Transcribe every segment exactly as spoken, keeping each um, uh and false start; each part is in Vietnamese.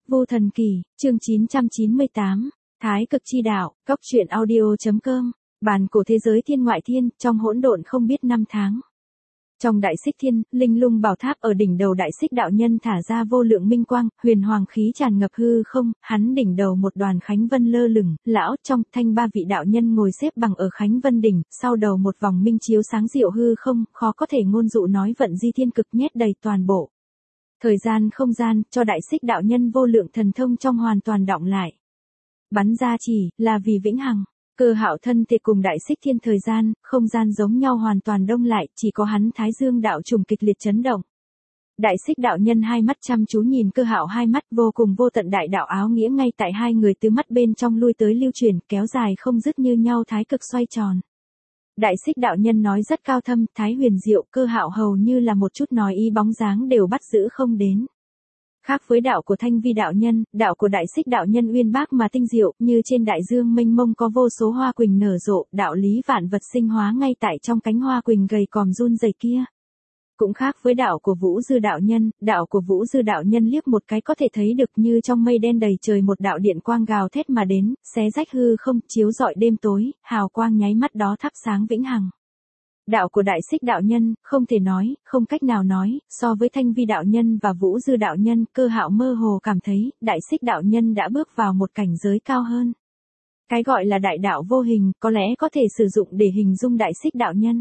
Vô Thần Kỳ, chương chín trăm chín mươi tám, Thái Cực Chi Đạo, Góc Truyện Audio.com, Bàn Cổ Thế Giới Thiên Ngoại Thiên, trong hỗn độn không biết năm tháng. Trong Đại Xích Thiên, linh lung bảo tháp ở đỉnh đầu Đại Xích đạo nhân thả ra vô lượng minh quang, huyền hoàng khí tràn ngập hư không, hắn đỉnh đầu một đoàn khánh vân lơ lửng, lão trong thanh ba vị đạo nhân ngồi xếp bằng ở khánh vân đỉnh, sau đầu một vòng minh chiếu sáng diệu hư không, khó có thể ngôn dụ nói vận di thiên cực nhét đầy toàn bộ. Thời gian không gian, cho Đại Xích đạo nhân vô lượng thần thông trong hoàn toàn đọng lại. Bắn ra chỉ, là vì vĩnh hằng. Cơ Hạo thân thể cùng Đại Xích Thiên thời gian, không gian giống nhau hoàn toàn đông lại, chỉ có hắn Thái Dương đạo trùng kịch liệt chấn động. Đại Xích đạo nhân hai mắt chăm chú nhìn Cơ Hạo hai mắt vô cùng vô tận đại đạo áo nghĩa ngay tại hai người từ mắt bên trong lui tới lưu truyền, kéo dài không dứt như nhau thái cực xoay tròn. Đại Xích đạo nhân nói rất cao thâm, thái huyền diệu, Cơ Hạo hầu như là một chút nói ý bóng dáng đều bắt giữ không đến. Khác với đạo của Thanh Vi đạo nhân, đạo của Đại Xích đạo nhân uyên bác mà tinh diệu, như trên đại dương mênh mông có vô số hoa quỳnh nở rộ, đạo lý vạn vật sinh hóa ngay tại trong cánh hoa quỳnh gầy còm run rẩy kia. Cũng khác với đạo của Vũ Dư đạo nhân, đạo của Vũ Dư đạo nhân liếc một cái có thể thấy được như trong mây đen đầy trời một đạo điện quang gào thét mà đến, xé rách hư không, chiếu rọi đêm tối, hào quang nháy mắt đó thắp sáng vĩnh hằng. Đạo của Đại Xích đạo nhân, không thể nói, không cách nào nói, so với Thanh Vi đạo nhân và Vũ Dư đạo nhân, Cơ Hạo mơ hồ cảm thấy, Đại Xích đạo nhân đã bước vào một cảnh giới cao hơn. Cái gọi là đại đạo vô hình, có lẽ có thể sử dụng để hình dung Đại Xích đạo nhân.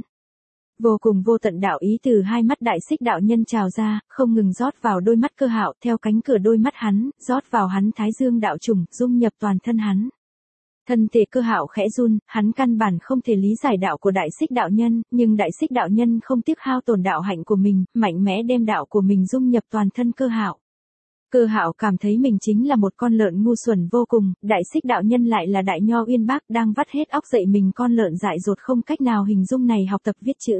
Vô cùng vô tận đạo ý từ hai mắt Đại Xích đạo nhân trào ra, không ngừng rót vào đôi mắt Cơ Hạo, theo cánh cửa đôi mắt hắn, rót vào hắn Thái Dương đạo trùng, dung nhập toàn thân hắn. Thân thể Cơ Hạo khẽ run, hắn căn bản không thể lý giải đạo của Đại Xích đạo nhân, nhưng Đại Xích đạo nhân không tiếc hao tổn đạo hạnh của mình, mạnh mẽ đem đạo của mình dung nhập toàn thân Cơ Hạo. Cơ Hạo cảm thấy mình chính là một con lợn ngu xuẩn vô cùng, Đại Xích đạo nhân lại là đại nho uyên bác đang vắt hết óc dạy mình con lợn dại dột không cách nào hình dung này học tập viết chữ.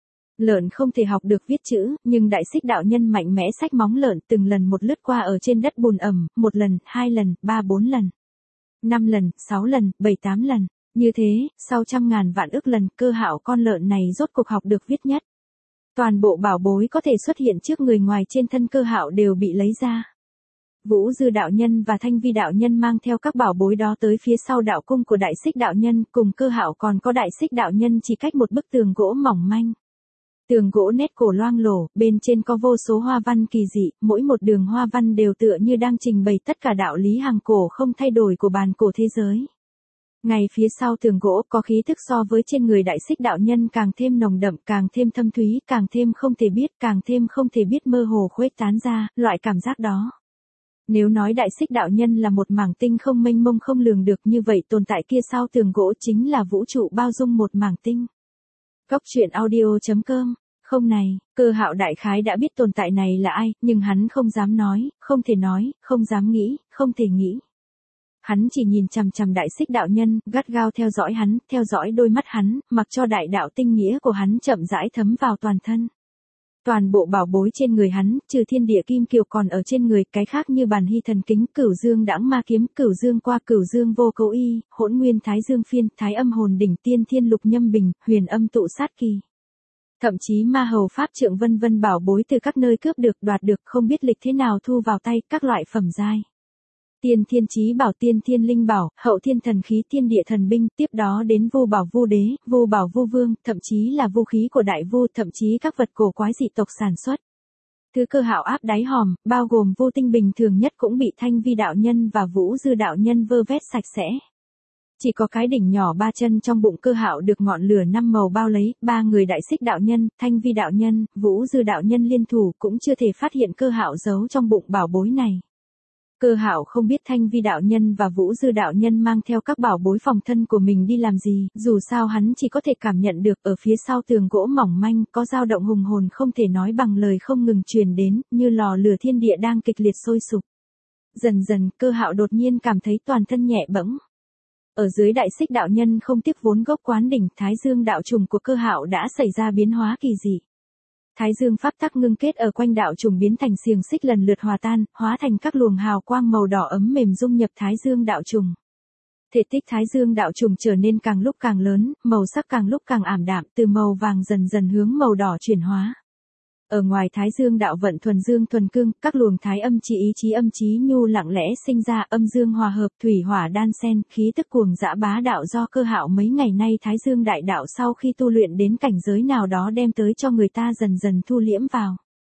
Lợn không thể học được viết chữ, nhưng Đại Xích đạo nhân mạnh mẽ xách móng lợn từng lần một lướt qua ở trên đất bùn ẩm, một lần, hai lần, ba bốn lần. Năm lần, sáu lần, bảy tám lần. Như thế, sau trăm ngàn vạn ức lần, Cơ Hạo con lợn này rốt cuộc học được viết nhất. Toàn bộ bảo bối có thể xuất hiện trước người ngoài trên thân Cơ Hạo đều bị lấy ra. Vũ Dư đạo nhân và Thanh Vi đạo nhân mang theo các bảo bối đó tới phía sau đạo cung của Đại Xích đạo nhân, cùng Cơ Hạo còn có Đại Xích đạo nhân chỉ cách một bức tường gỗ mỏng manh. Tường gỗ nét cổ loang lổ, bên trên có vô số hoa văn kỳ dị, mỗi một đường hoa văn đều tựa như đang trình bày tất cả đạo lý hàng cổ không thay đổi của bàn cổ thế giới. Ngay phía sau tường gỗ có khí thức so với trên người Đại Xích đạo nhân càng thêm nồng đậm, càng thêm thâm thúy, càng thêm không thể biết, càng thêm không thể biết mơ hồ khuếch tán ra, loại cảm giác đó. Nếu nói Đại Xích đạo nhân là một mảng tinh không mênh mông không lường được như vậy tồn tại kia sau tường gỗ chính là vũ trụ bao dung một mảng tinh. Góc Truyện Audio.com. Không này, Cơ Hạo đại khái đã biết tồn tại này là ai, nhưng hắn không dám nói, không thể nói, không dám nghĩ, không thể nghĩ. Hắn chỉ nhìn chằm chằm Đại Xích đạo nhân, gắt gao theo dõi hắn, theo dõi đôi mắt hắn, mặc cho đại đạo tinh nghĩa của hắn chậm rãi thấm vào toàn thân. Toàn bộ bảo bối trên người hắn, trừ thiên địa kim kiều còn ở trên người, cái khác như bàn hy thần kính, cửu dương đãng ma kiếm, cửu dương qua, cửu dương vô cấu y, hỗn nguyên thái dương phiên, thái âm hồn đỉnh, tiên thiên lục nhâm bình, huyền âm tụ sát kỳ. Thậm chí ma hầu pháp trượng vân vân bảo bối từ các nơi cướp được, đoạt được, không biết lịch thế nào thu vào tay, các loại phẩm giai. Tiên thiên chí bảo, tiên thiên linh bảo, hậu thiên thần khí, tiên địa thần binh, tiếp đó đến vu bảo vu đế, vu bảo vu vương, thậm chí là vu khí của đại vu, thậm chí các vật cổ quái dị tộc sản xuất. Thứ Cơ Hạo áp đáy hòm, bao gồm vu tinh bình thường nhất cũng bị Thanh Vi đạo nhân và Vũ Dư đạo nhân vơ vét sạch sẽ. Chỉ có cái đỉnh nhỏ ba chân trong bụng Cơ Hạo được ngọn lửa năm màu bao lấy, ba người Đại Xích đạo nhân, Thanh Vi đạo nhân, Vũ Dư đạo nhân liên thủ cũng chưa thể phát hiện Cơ Hạo giấu trong bụng bảo bối này. Cơ Hạo không biết Thanh Vi đạo nhân và Vũ Dư đạo nhân mang theo các bảo bối phòng thân của mình đi làm gì, dù sao hắn chỉ có thể cảm nhận được ở phía sau tường gỗ mỏng manh có dao động hùng hồn không thể nói bằng lời không ngừng truyền đến, như lò lửa thiên địa đang kịch liệt sôi sục. Dần dần, Cơ Hạo đột nhiên cảm thấy toàn thân nhẹ bẫng. Ở dưới Đại Xích đạo nhân không tiếc vốn gốc quán đỉnh, Thái Dương đạo trùng của Cơ Hạo đã xảy ra biến hóa kỳ dị. Thái Dương pháp tắc ngưng kết ở quanh đạo trùng biến thành xiềng xích lần lượt hòa tan, hóa thành các luồng hào quang màu đỏ ấm mềm dung nhập Thái Dương đạo trùng. Thể tích Thái Dương đạo trùng trở nên càng lúc càng lớn, màu sắc càng lúc càng ảm đạm, từ màu vàng dần dần hướng màu đỏ chuyển hóa. Ở ngoài Thái Dương đạo vận thuần dương thuần cương, các luồng thái âm chi ý chí âm chí nhu lặng lẽ sinh ra, âm dương hòa hợp, thủy hỏa đan xen, khí tức cuồng dã bá đạo do Cơ Hạo mấy ngày nay Thái Dương đại đạo sau khi tu luyện đến cảnh giới nào đó đem tới cho người ta dần dần thu liễm vào.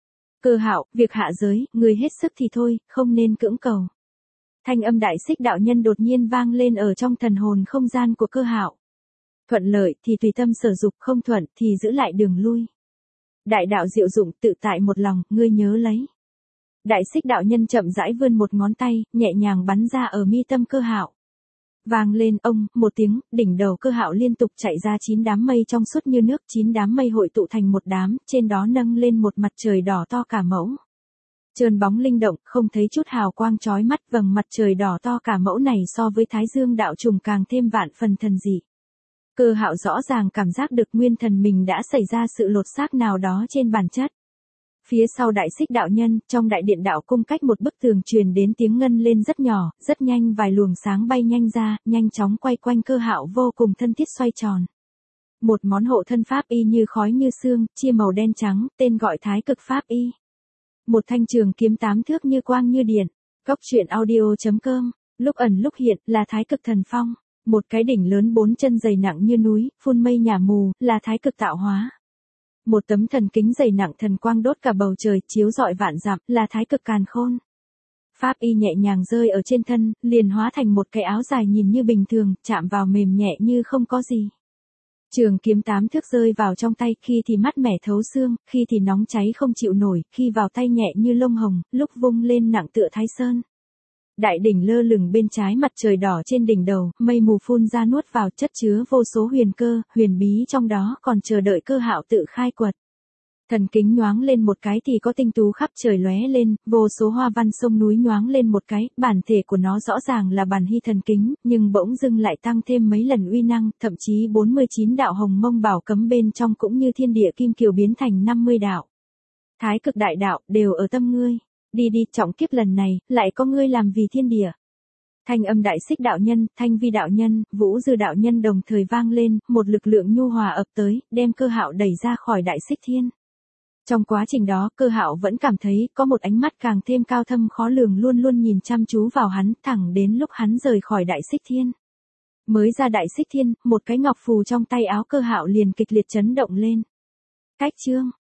Cơ Hạo, việc hạ giới, người hết sức thì thôi, không nên cưỡng cầu. Thanh âm Đại Xích đạo nhân đột nhiên vang lên ở trong thần hồn không gian của Cơ Hạo. Thuận lợi thì tùy tâm sở dục, không thuận thì giữ lại đường lui. Đại đạo diệu dụng tự tại một lòng, ngươi nhớ lấy. Đại Xích đạo nhân chậm rãi vươn một ngón tay, nhẹ nhàng bắn ra ở mi tâm Cơ Hạo. Vang lên ông, một tiếng, đỉnh đầu Cơ Hạo liên tục chạy ra chín đám mây trong suốt như nước, chín đám mây hội tụ thành một đám, trên đó nâng lên một mặt trời đỏ to cả mẫu. Trơn bóng linh động, không thấy chút hào quang chói mắt, vầng mặt trời đỏ to cả mẫu này so với Thái Dương đạo trùng càng thêm vạn phần thần dị. Cơ Hạo rõ ràng cảm giác được nguyên thần mình đã xảy ra sự lột xác nào đó trên bản chất. Phía sau Đại Xích đạo nhân, trong đại điện đạo cung cách một bức tường truyền đến tiếng ngân lên rất nhỏ, rất nhanh vài luồng sáng bay nhanh ra, nhanh chóng quay quanh Cơ Hạo vô cùng thân thiết xoay tròn. Một món hộ thân pháp y như khói như sương, chia màu đen trắng, tên gọi Thái Cực pháp y. Một thanh trường kiếm tám thước như quang như điện. Góc truyện audio chấm com, lúc ẩn lúc hiện là Thái Cực thần phong. Một cái đỉnh lớn bốn chân dày nặng như núi, phun mây nhả mù, là Thái Cực tạo hóa. Một tấm thần kính dày nặng thần quang đốt cả bầu trời, chiếu rọi vạn dặm, là Thái Cực càn khôn. Pháp y nhẹ nhàng rơi ở trên thân, liền hóa thành một cái áo dài nhìn như bình thường, chạm vào mềm nhẹ như không có gì. Trường kiếm tám thước rơi vào trong tay, khi thì mát mẻ thấu xương, khi thì nóng cháy không chịu nổi, khi vào tay nhẹ như lông hồng, lúc vung lên nặng tựa Thái Sơn. Đại đỉnh lơ lửng bên trái mặt trời đỏ trên đỉnh đầu, mây mù phun ra nuốt vào, chất chứa vô số huyền cơ, huyền bí trong đó còn chờ đợi Cơ Hạo tự khai quật. Thần kính nhoáng lên một cái thì có tinh tú khắp trời lóe lên, vô số hoa văn sông núi nhoáng lên một cái, bản thể của nó rõ ràng là bản hy thần kính, nhưng bỗng dưng lại tăng thêm mấy lần uy năng, thậm chí bốn mươi chín đạo hồng mông bảo cấm bên trong cũng như thiên địa kim kiều biến thành năm mươi đạo. Thái Cực đại đạo, đều ở tâm ngươi. Đi đi, trọng kiếp lần này, lại có ngươi làm vì thiên địa. Thanh âm Đại Xích đạo nhân, Thanh Vi đạo nhân, Vũ Dư đạo nhân đồng thời vang lên, một lực lượng nhu hòa ập tới, đem Cơ Hạo đẩy ra khỏi Đại Xích Thiên. Trong quá trình đó, Cơ Hạo vẫn cảm thấy có một ánh mắt càng thêm cao thâm khó lường luôn luôn nhìn chăm chú vào hắn, thẳng đến lúc hắn rời khỏi Đại Xích Thiên. Mới ra Đại Xích Thiên, một cái ngọc phù trong tay áo Cơ Hạo liền kịch liệt chấn động lên. Cách chương